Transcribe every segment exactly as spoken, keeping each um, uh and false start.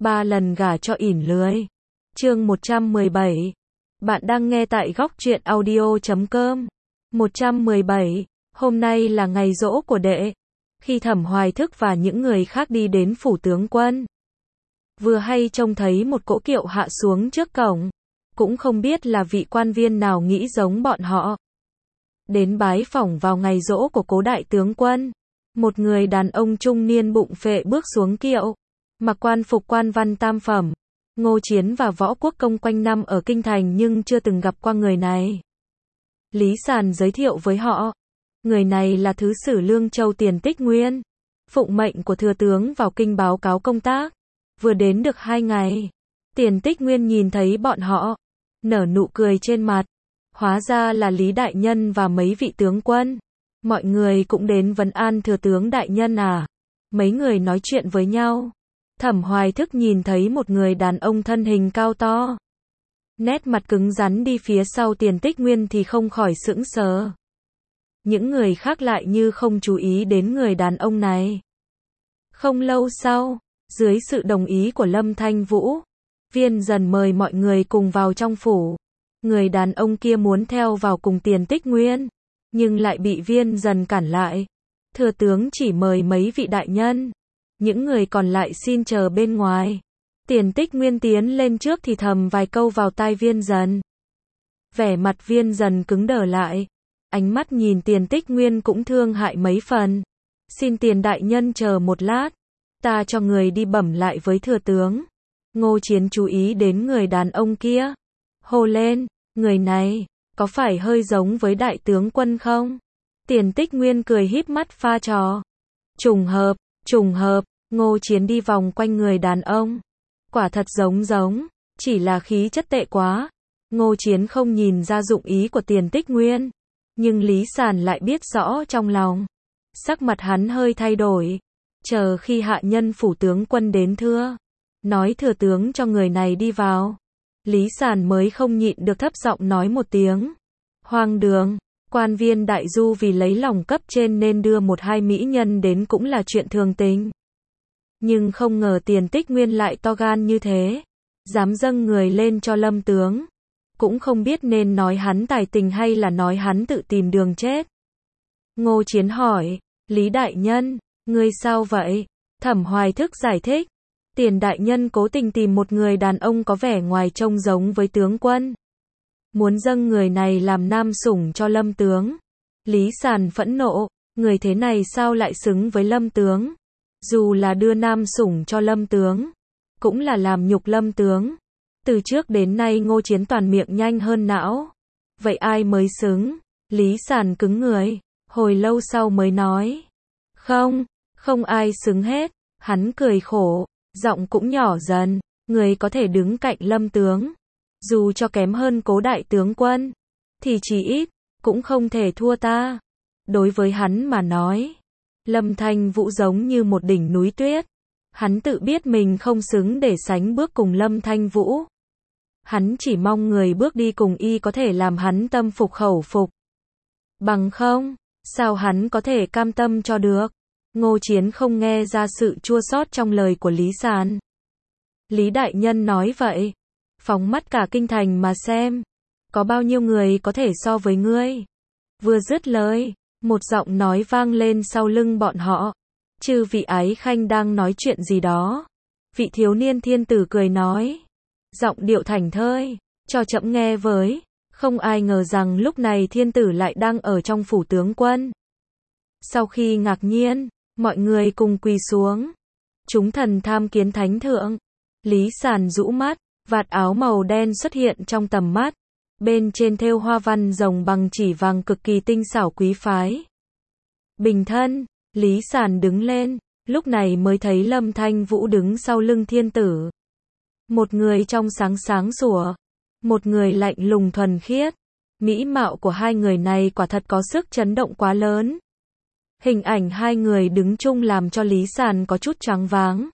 ba lần gả cho ỉn lười. Chương một trăm mười bảy. Bạn đang nghe tại góc truyện audio chấm com. một trăm mười bảy. Hôm nay là ngày giỗ của đệ. Khi Thẩm Hoài Thức và những người khác đi đến phủ tướng quân, vừa hay trông thấy một cỗ kiệu hạ xuống trước cổng. Cũng không biết là vị quan viên nào nghĩ giống bọn họ. Đến bái phỏng vào ngày giỗ của cố đại tướng quân. Một người đàn ông trung niên bụng phệ bước xuống kiệu. Mặc quan phục quan văn tam phẩm. Ngô Chiến và Võ Quốc Công quanh năm ở kinh thành nhưng chưa từng gặp qua người này. Lý Sàn giới thiệu với họ. Người này là Thứ sử Lương Châu Tiền Tích Nguyên. Phụng mệnh của thừa tướng vào kinh báo cáo công tác. Vừa đến được hai ngày. Tiền Tích Nguyên nhìn thấy bọn họ. Nở nụ cười trên mặt. Hóa ra là Lý Đại Nhân và mấy vị tướng quân. Mọi người cũng đến vấn an thừa tướng đại nhân à. Mấy người nói chuyện với nhau. Thẩm Hoài Thức nhìn thấy một người đàn ông thân hình cao to. Nét mặt cứng rắn đi phía sau Tiền Tích Nguyên thì không khỏi sững sờ. Những người khác lại như không chú ý đến người đàn ông này. Không lâu sau, dưới sự đồng ý của Lâm Thanh Vũ, Viên Dần mời mọi người cùng vào trong phủ. Người đàn ông kia muốn theo vào cùng Tiền Tích Nguyên, nhưng lại bị Viên Dần cản lại. Thừa tướng chỉ mời mấy vị đại nhân. Những người còn lại xin chờ bên ngoài. Tiền Tích Nguyên tiến lên trước thì thầm vài câu vào tai Viên Dần. Vẻ mặt Viên Dần cứng đờ lại. Ánh mắt nhìn Tiền Tích Nguyên cũng thương hại mấy phần. Xin Tiền đại nhân chờ một lát. Ta cho người đi bẩm lại với thừa tướng. Ngô Chiến chú ý đến người đàn ông kia. Hô lên, người này, có phải hơi giống với đại tướng quân không? Tiền Tích Nguyên cười híp mắt pha trò. Trùng hợp, trùng hợp, Ngô Chiến đi vòng quanh người đàn ông. Quả thật giống giống, chỉ là khí chất tệ quá. Ngô Chiến không nhìn ra dụng ý của Tiền Tích Nguyên. Nhưng Lý Sàn lại biết rõ trong lòng. Sắc mặt hắn hơi thay đổi. Chờ khi hạ nhân phủ tướng quân đến thưa. Nói thừa tướng cho người này đi vào. Lý Sàn mới không nhịn được thấp giọng nói một tiếng. Hoang đường, quan viên đại du vì lấy lòng cấp trên nên đưa một hai mỹ nhân đến cũng là chuyện thường tình. Nhưng không ngờ Tiền Tích Nguyên lại to gan như thế. Dám dâng người lên cho Lâm tướng. Cũng không biết nên nói hắn tài tình hay là nói hắn tự tìm đường chết. Ngô Chiến hỏi, Lý đại nhân, ngươi sao vậy? Thẩm Hoài Thức giải thích. Tiền đại nhân cố tình tìm một người đàn ông có vẻ ngoài trông giống với tướng quân. Muốn dâng người này làm nam sủng cho Lâm tướng. Lý Sàn phẫn nộ, người thế này sao lại xứng với Lâm tướng? Dù là đưa nam sủng cho Lâm tướng, cũng là làm nhục Lâm tướng. Từ trước đến nay Ngô Chiến toàn miệng nhanh hơn não. Vậy ai mới xứng? Lý Sàn cứng người, hồi lâu sau mới nói. Không, không ai xứng hết. Hắn cười khổ, giọng cũng nhỏ dần. Người có thể đứng cạnh Lâm tướng. Dù cho kém hơn cố đại tướng quân, thì chỉ ít, cũng không thể thua ta. Đối với hắn mà nói, Lâm Thanh Vũ giống như một đỉnh núi tuyết. Hắn tự biết mình không xứng để sánh bước cùng Lâm Thanh Vũ. Hắn chỉ mong người bước đi cùng y có thể làm hắn tâm phục khẩu phục. Bằng không, sao hắn có thể cam tâm cho được? Ngô Chiến không nghe ra sự chua xót trong lời của Lý Sàn. Lý đại nhân nói vậy. Phóng mắt cả kinh thành mà xem. Có bao nhiêu người có thể so với ngươi? Vừa dứt lời, một giọng nói vang lên sau lưng bọn họ. Chư vị ái khanh đang nói chuyện gì đó? Vị thiếu niên thiên tử cười nói. Giọng điệu thảnh thơi, cho trẫm nghe với. Không ai ngờ rằng lúc này thiên tử lại đang ở trong phủ tướng quân. Sau khi ngạc nhiên, mọi người cùng quỳ xuống. Chúng thần tham kiến thánh thượng. Lý Sàn rũ mắt, vạt áo màu đen xuất hiện trong tầm mắt. Bên trên thêu hoa văn rồng bằng chỉ vàng cực kỳ tinh xảo quý phái. Bình thân, Lý Sàn đứng lên, lúc này mới thấy Lâm Thanh Vũ đứng sau lưng thiên tử. Một người trong sáng sáng sủa, một người lạnh lùng thuần khiết. Mỹ mạo của hai người này quả thật có sức chấn động quá lớn. Hình ảnh hai người đứng chung làm cho Lý Sàn có chút choáng váng.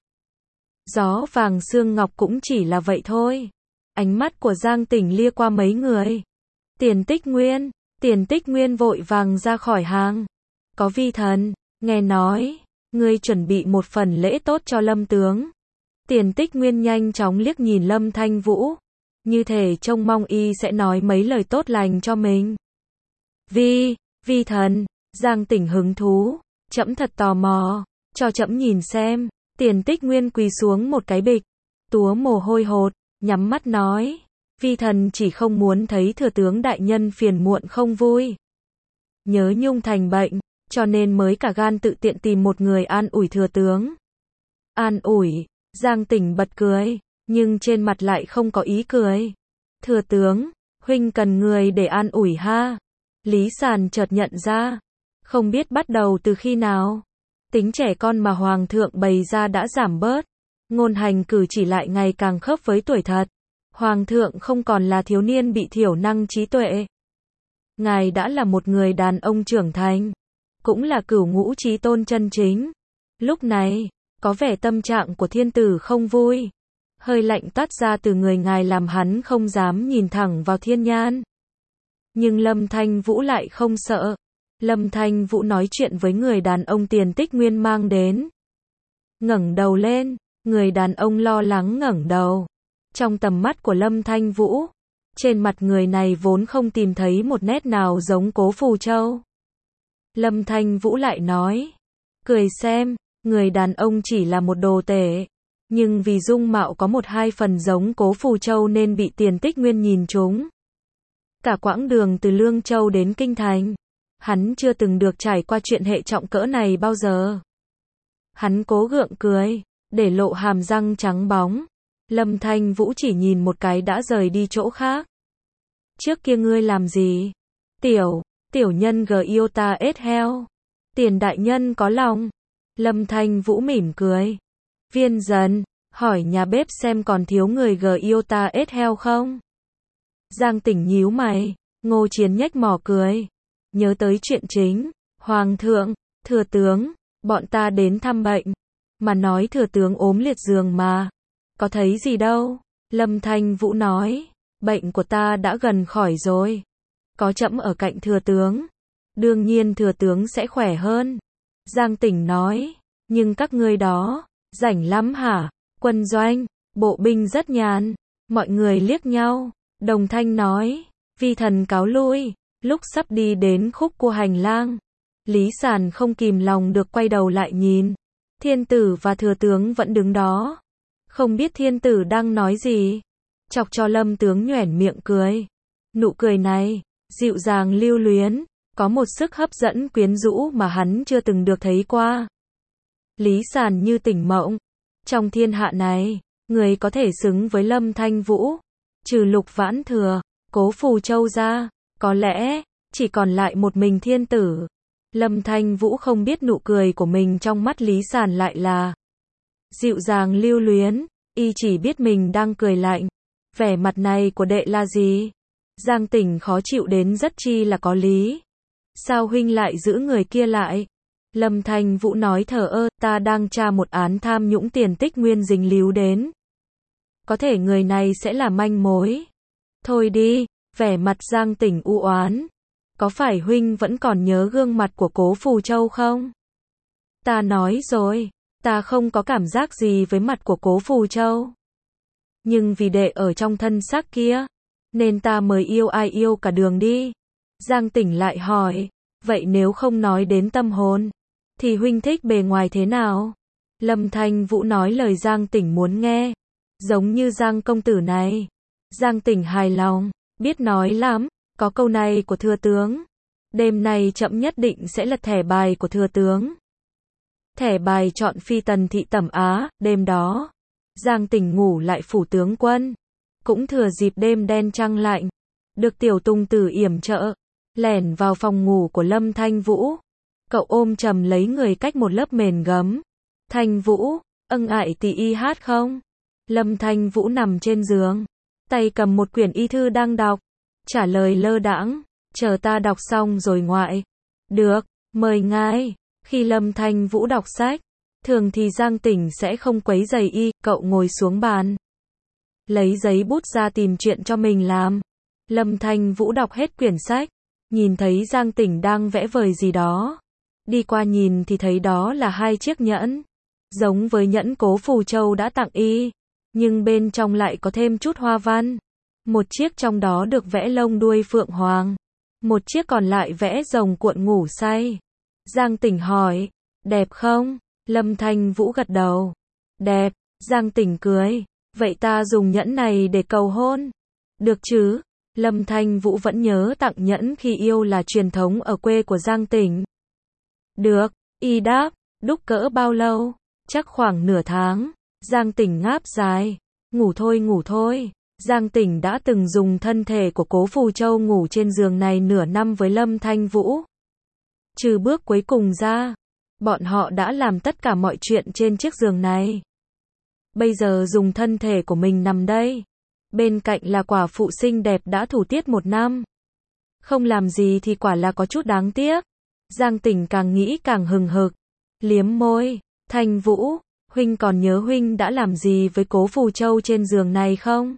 Gió vàng sương ngọc cũng chỉ là vậy thôi. Ánh mắt của Giang Tỉnh lia qua mấy người. Tiền Tích Nguyên, Tiền Tích Nguyên vội vàng ra khỏi hàng. Có vi thần, nghe nói, ngươi chuẩn bị một phần lễ tốt cho Lâm tướng. Tiền Tích Nguyên nhanh chóng liếc nhìn Lâm Thanh Vũ, như thể trông mong y sẽ nói mấy lời tốt lành cho mình. Vi, Vi thần, Giang Tỉnh hứng thú, trẫm thật tò mò, cho trẫm nhìn xem. Tiền Tích Nguyên quỳ xuống một cái bịch, túa mồ hôi hột, nhắm mắt nói, Vi thần chỉ không muốn thấy thừa tướng đại nhân phiền muộn không vui. Nhớ nhung thành bệnh, cho nên mới cả gan tự tiện tìm một người an ủi thừa tướng. An ủi, Giang Tỉnh bật cười, nhưng trên mặt lại không có ý cười. Thừa tướng, huynh cần người để an ủi ha. Lý Sàn chợt nhận ra, không biết bắt đầu từ khi nào, tính trẻ con mà hoàng thượng bày ra đã giảm bớt, ngôn hành cử chỉ lại ngày càng khớp với tuổi thật. Hoàng thượng không còn là thiếu niên bị thiểu năng trí tuệ. Ngài đã là một người đàn ông trưởng thành, cũng là cửu ngũ chí tôn chân chính. Lúc này, có vẻ tâm trạng của thiên tử không vui. Hơi lạnh toát ra từ người ngài làm hắn không dám nhìn thẳng vào thiên nhan. Nhưng Lâm Thanh Vũ lại không sợ. Lâm Thanh Vũ nói chuyện với người đàn ông Tiền Tích Nguyên mang đến. Ngẩng đầu lên, người đàn ông lo lắng ngẩng đầu. Trong tầm mắt của Lâm Thanh Vũ, trên mặt người này vốn không tìm thấy một nét nào giống Cố Phù Châu. Lâm Thanh Vũ lại nói, cười xem, người đàn ông chỉ là một đồ tể, nhưng vì dung mạo có một hai phần giống Cố Phù Châu nên bị Tiền Tích Nguyên nhìn trúng. Cả quãng đường từ Lương Châu đến Kinh Thành, hắn chưa từng được trải qua chuyện hệ trọng cỡ này bao giờ. Hắn cố gượng cười, để lộ hàm răng trắng bóng. Lâm Thanh Vũ chỉ nhìn một cái đã rời đi chỗ khác. Trước kia ngươi làm gì? Tiểu, tiểu nhân gờ yêu ta ết heo. Tiền đại nhân có lòng. Lâm Thanh Vũ mỉm cười. Viên dần, hỏi nhà bếp xem còn thiếu người gờ yêu ta ết heo không? Giang Tỉnh nhíu mày, Ngô Chiến nhếch mỏ cười. Nhớ tới chuyện chính, Hoàng thượng, thừa tướng, bọn ta đến thăm bệnh. Mà nói thừa tướng ốm liệt giường mà. Có thấy gì đâu? Lâm Thanh Vũ nói, bệnh của ta đã gần khỏi rồi. Có trẫm ở cạnh thừa tướng, đương nhiên thừa tướng sẽ khỏe hơn. Giang Tỉnh nói, nhưng các ngươi đó, rảnh lắm hả? Quân doanh, bộ binh rất nhàn. Mọi người liếc nhau, đồng thanh nói, Vi thần cáo lui. Lúc sắp đi đến khúc cua hành lang, Lý Sàn không kìm lòng được quay đầu lại nhìn. Thiên tử và thừa tướng vẫn đứng đó. Không biết thiên tử đang nói gì, chọc cho Lâm tướng nhoẻn miệng cười. Nụ cười này, dịu dàng lưu luyến, có một sức hấp dẫn quyến rũ mà hắn chưa từng được thấy qua. Lý Sàn như tỉnh mộng. Trong thiên hạ này, người có thể xứng với Lâm Thanh Vũ, trừ Lục Vãn Thừa, Cố Phù Châu ra, có lẽ, chỉ còn lại một mình thiên tử. Lâm Thanh Vũ không biết nụ cười của mình trong mắt Lý Sàn lại là dịu dàng lưu luyến, y chỉ biết mình đang cười lạnh. Vẻ mặt này của đệ là gì? Giang Tỉnh khó chịu đến rất chi là có lý. Sao huynh lại giữ người kia lại? Lâm Thanh Vũ nói thờ ơ, ta đang tra một án tham nhũng Tiền Tích Nguyên dính líu đến. Có thể người này sẽ là manh mối. Thôi đi, vẻ mặt Giang Tỉnh u oán. Có phải huynh vẫn còn nhớ gương mặt của Cố Phù Châu không? Ta nói rồi, ta không có cảm giác gì với mặt của Cố Phù Châu. Nhưng vì đệ ở trong thân xác kia, nên ta mới yêu ai yêu cả đường đi. Giang Tỉnh lại hỏi, vậy nếu không nói đến tâm hồn, thì huynh thích bề ngoài thế nào? Lâm Thanh Vũ nói lời Giang Tỉnh muốn nghe, giống như Giang công tử này. Giang Tỉnh hài lòng, biết nói lắm, có câu này của thừa tướng. Đêm nay trẫm nhất định sẽ lật thẻ bài của thừa tướng. Thẻ bài chọn phi tần thị Tẩm Á. Đêm đó, Giang Tỉnh ngủ lại phủ tướng quân. Cũng thừa dịp đêm đen trăng lạnh, được tiểu tùng tử yểm trợ, lẻn vào phòng ngủ của Lâm Thanh Vũ. Cậu ôm chầm lấy người cách một lớp mền gấm. Thanh Vũ, ân ại tỷ y hát không? Lâm Thanh Vũ nằm trên giường, tay cầm một quyển y thư đang đọc, trả lời lơ đãng, chờ ta đọc xong rồi ngoại. Được, mời ngài. Khi Lâm Thanh Vũ đọc sách, thường thì Giang Tỉnh sẽ không quấy rầy y, cậu ngồi xuống bàn, lấy giấy bút ra tìm chuyện cho mình làm. Lâm Thanh Vũ đọc hết quyển sách, nhìn thấy Giang Tỉnh đang vẽ vời gì đó. Đi qua nhìn thì thấy đó là hai chiếc nhẫn. giống với nhẫn Cố Phù Châu đã tặng y, nhưng bên trong lại có thêm chút hoa văn. Một chiếc trong đó được vẽ lông đuôi phượng hoàng, một chiếc còn lại vẽ rồng cuộn ngủ say. Giang Tỉnh hỏi, đẹp không? Lâm Thanh Vũ gật đầu. Đẹp. Giang Tỉnh cười, vậy ta dùng nhẫn này để cầu hôn. Được chứ? Lâm Thanh Vũ vẫn nhớ tặng nhẫn khi yêu là truyền thống ở quê của Giang Tỉnh. Được, y đáp, đúc cỡ bao lâu? Chắc khoảng nửa tháng. Giang Tỉnh ngáp dài, ngủ thôi ngủ thôi. Giang Tỉnh đã từng dùng thân thể của Cố Phù Châu ngủ trên giường này nửa năm với Lâm Thanh Vũ. Trừ bước cuối cùng ra, bọn họ đã làm tất cả mọi chuyện trên chiếc giường này. Bây giờ dùng thân thể của mình nằm đây. Bên cạnh là quả phụ xinh đẹp đã thủ tiết một năm. Không làm gì thì quả là có chút đáng tiếc. Giang Tỉnh càng nghĩ càng hừng hực. Liếm môi, Thanh Vũ, huynh còn nhớ huynh đã làm gì với Cố Phù Châu trên giường này không?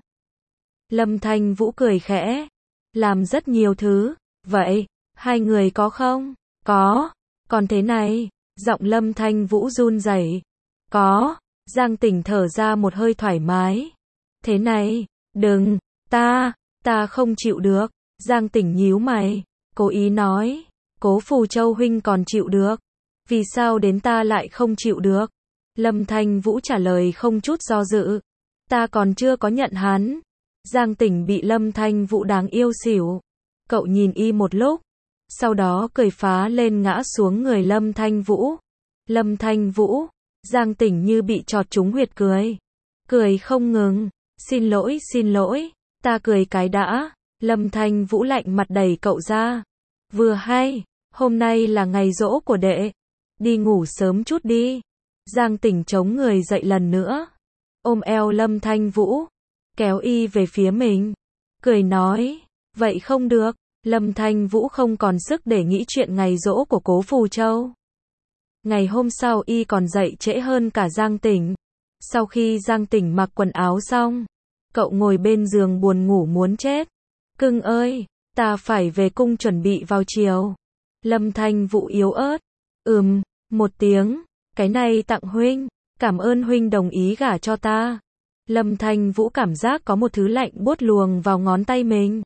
Lâm Thanh Vũ cười khẽ. Làm rất nhiều thứ. Vậy, hai người có không? Có. Còn thế này, giọng Lâm Thanh Vũ run rẩy. Có. Giang Tỉnh thở ra một hơi thoải mái. Thế này, đừng, ta, ta không chịu được. Giang Tỉnh nhíu mày, cố ý nói, Cố Phù Châu huynh còn chịu được. Vì sao đến ta lại không chịu được? Lâm Thanh Vũ trả lời không chút do dự. Ta còn chưa có nhận hắn. Giang Tỉnh bị Lâm Thanh Vũ đáng yêu xỉu. Cậu nhìn y một lúc, sau đó cười phá lên ngã xuống người Lâm Thanh Vũ. Lâm Thanh Vũ, Giang Tỉnh như bị chọt trúng huyệt cười. Cười không ngừng, xin lỗi xin lỗi, ta cười cái đã. Lâm Thanh Vũ lạnh mặt đẩy cậu ra. Vừa hay, hôm nay là ngày giỗ của đệ. Đi ngủ sớm chút đi. Giang Tỉnh chống người dậy lần nữa. Ôm eo Lâm Thanh Vũ, kéo y về phía mình. Cười nói, vậy không được. Lâm Thanh Vũ không còn sức để nghĩ chuyện ngày giỗ của Cố Phù Châu. Ngày hôm sau y còn dậy trễ hơn cả Giang Tỉnh. Sau khi Giang Tỉnh mặc quần áo xong, cậu ngồi bên giường buồn ngủ muốn chết. Cưng ơi, ta phải về cung chuẩn bị vào chiều. Lâm Thanh Vũ yếu ớt. Ừm, một tiếng, cái này tặng huynh, cảm ơn huynh đồng ý gả cho ta. Lâm Thanh Vũ cảm giác có một thứ lạnh buốt luồng vào ngón tay mình.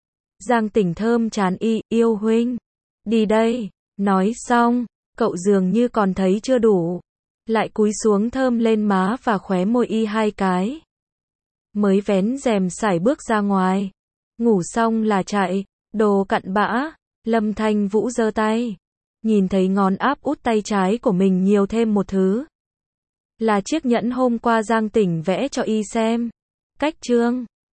Giang Tỉnh thơm trán y, yêu huynh. Đi đây, nói xong, cậu dường như còn thấy chưa đủ. Lại cúi xuống thơm lên má và khóe môi y hai cái. Mới vén rèm sải bước ra ngoài. Ngủ xong là chạy, đồ cặn bã. Lâm Thanh Vũ giơ tay. Nhìn thấy ngón áp út tay trái của mình nhiều thêm một thứ. Là chiếc nhẫn hôm qua Giang Tỉnh vẽ cho y xem. Cách chương